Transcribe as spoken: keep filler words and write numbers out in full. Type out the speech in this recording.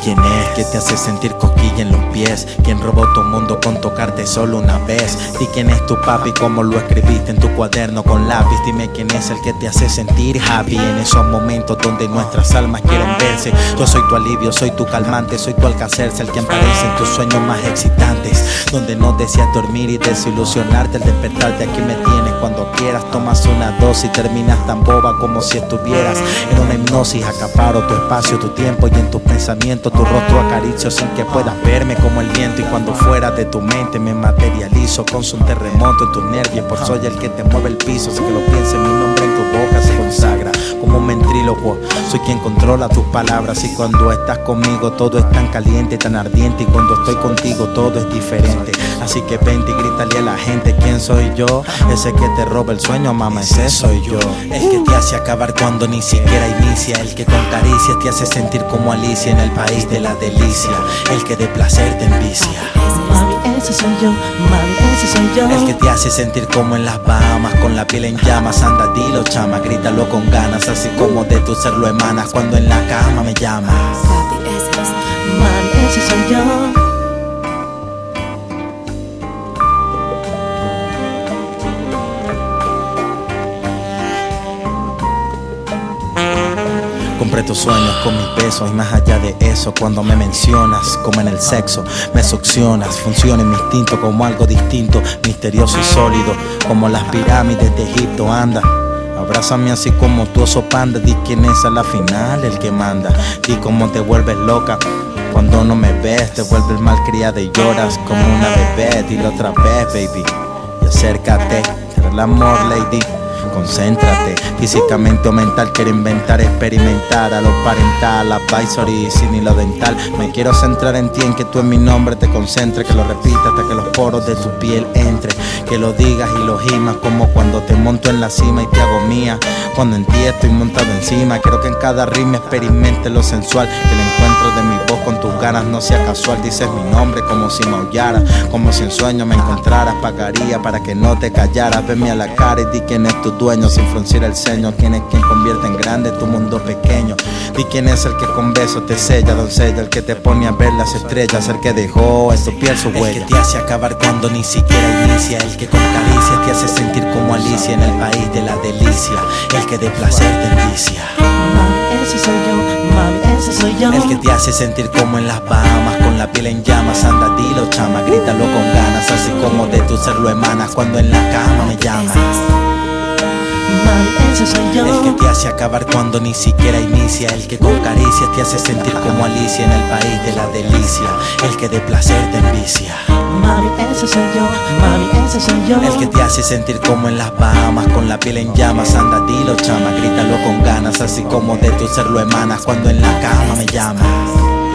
quién es, que te hace sentir cosquilla en los pies, quien robó tu mundo con tocarte solo una vez. Di quién es tu papi, cómo lo escribiste en tu cuaderno con lápiz. Dime quién es el que te hace sentir happy en esos momentos donde nuestras almas quieren verse. Yo soy tu alivio, soy tu calmante, soy tu alcacerse, el que aparece en tus sueños más excitantes, donde no deseas dormir y desilusionarte al despertarte. Aquí me tienes cuando quieras, tomas una dosis y terminas tan boba como si estuvieras en una hipnosis. Acaparo tu espacio, tu tiempo y en tus pensamientos tu rostro acaricio sin que puedas verme como el viento. Y cuando fuera de tu mente me materializo, causo un terremoto en tus nervios, por soy el que te mueve el piso. Sé que lo pienses, mi nombre en tu boca se consagra como un ventrílocuo. Soy quien controla tus palabras y cuando estás conmigo todo es tan caliente, tan ardiente. Y cuando estoy contigo todo es diferente. Así que vente y grítale a la gente quién soy yo. Ese que te roba el sueño, mamá, ese soy yo. El que te hace acabar cuando ni siquiera inicia, el que con caricias te hace sentir como Alicia en el país de la delicia, el que de placer te envicia. Mami, ese soy yo, mami, ese soy yo. El que te hace sentir como en las Bahamas, con la piel en llamas. Anda, dilo, chama, grítalo con ganas, así como de tu ser lo emanas cuando en la cama me llamas. Mami, ese soy yo. Compré tus sueños con mis besos y más allá de eso, cuando me mencionas, como en el sexo, me succionas. Funciona en mi instinto como algo distinto, misterioso y sólido, como las pirámides de Egipto. Anda, abrázame así como tu oso panda. Di quién es a la final el que manda. Di cómo te vuelves loca cuando no me ves, te vuelves malcriada y lloras como una bebé. Dilo otra vez, baby, y acércate, será el amor, lady. Concéntrate, físicamente o mental, quiero inventar, experimentar a lo parental, advisory, sin hilo dental. Me quiero centrar en ti, en que tú en mi nombre te concentres, que lo repitas hasta que los poros de tu piel entre, que lo digas y lo gimas, como cuando te monto en la cima y te hago mía, cuando en ti estoy montado encima. Quiero que en cada rima experimente lo sensual, que el encuentro de mi voz con tus ganas no sea casual. Dices mi nombre como si maullara, como si en sueño me encontraras. Pagaría para que no te callaras, venme a la cara y di quién es tu dueño sin fruncir el ceño. Quién es quien convierte en grande tu mundo pequeño. Di quién es el que con besos te sella, doncella, el que te pone a ver las estrellas, el que dejó en tu piel su huella, el que te hace acabar cuando ni siquiera inicia, el que con caricias te hace sentir como Alicia en el país de la delicia, el que de placer te envicia. Mami, ese soy yo, mami, ese soy yo. El que te hace sentir como en las Bahamas, con la piel en llamas. Anda, dilo, chama, grítalo con ganas, así como de tu ser lo emanas cuando en la cama me llamas. Mami, ese soy yo. El que te hace acabar cuando ni siquiera inicia, el que con caricias te hace sentir como Alicia en el país de la delicia, el que de placer te envicia. Mami, ese soy yo, mami, ese soy yo. El que te hace sentir como en las Bahamas, con la piel en llamas. Anda, dilo, chama, grítalo con ganas, así como de tu ser lo emanas cuando en la cama me llamas.